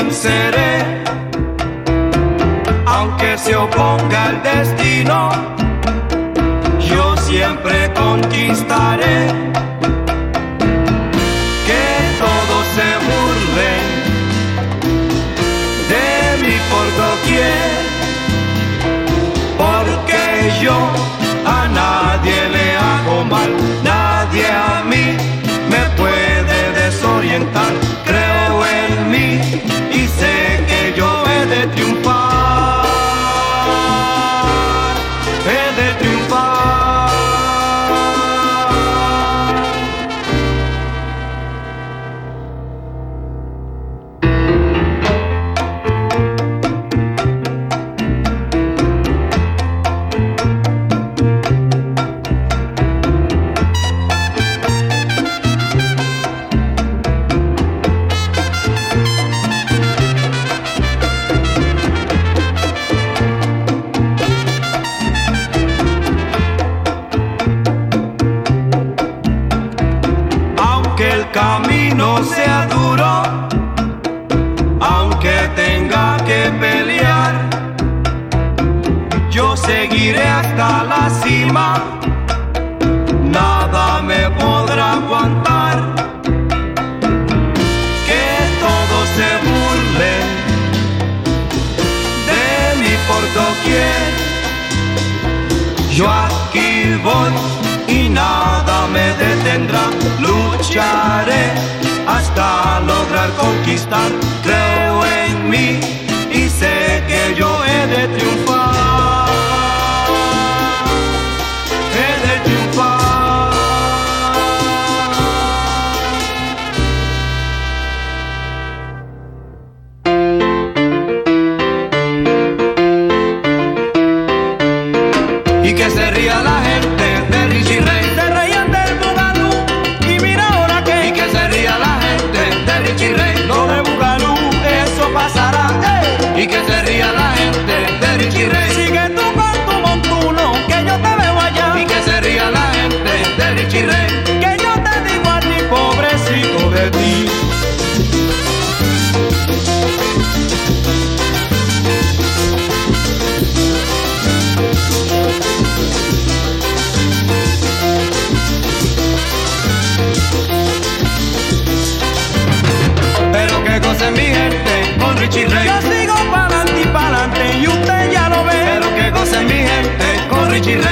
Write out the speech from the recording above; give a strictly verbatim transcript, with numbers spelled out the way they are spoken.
venceré, aunque se oponga el destino, yo siempre conquistaré. Que todos se burlen de mí por doquier, porque yo a nadie le hago mal, nadie a mí me puede desorientar. Creo en mí y sé que yo he de triunfar, he de triunfar. Camino sea duro, aunque tenga que pelear, yo seguiré hasta la cima, nada me podrá aguantar. Que todos se burlen de mí por doquier, yo aquí voy y nada me detendrá. Lucharé hasta lograr conquistar. Creo en mí y sé que yo he de triunfar, he de triunfar. Y que se ría la gente de Richie Ray. Se reían del Bugalú y mira ahora que. Y que se ría la gente de Richie Ray. Lo de Bugalú, eso pasará. ¡Ey! Y que se ría la gente de Richie Ray. Sigue tú con tu montuno, que yo te veo allá. Y que se ría la gente de Richie Ray. Que yo te digo a ti, pobrecito de ti. Pero qué cosa es mi gente con Richie Ray. Yo sigo pa'lante y pa'lante y usted ya lo ve. Pero qué cosa es mi gente con Richie Ray.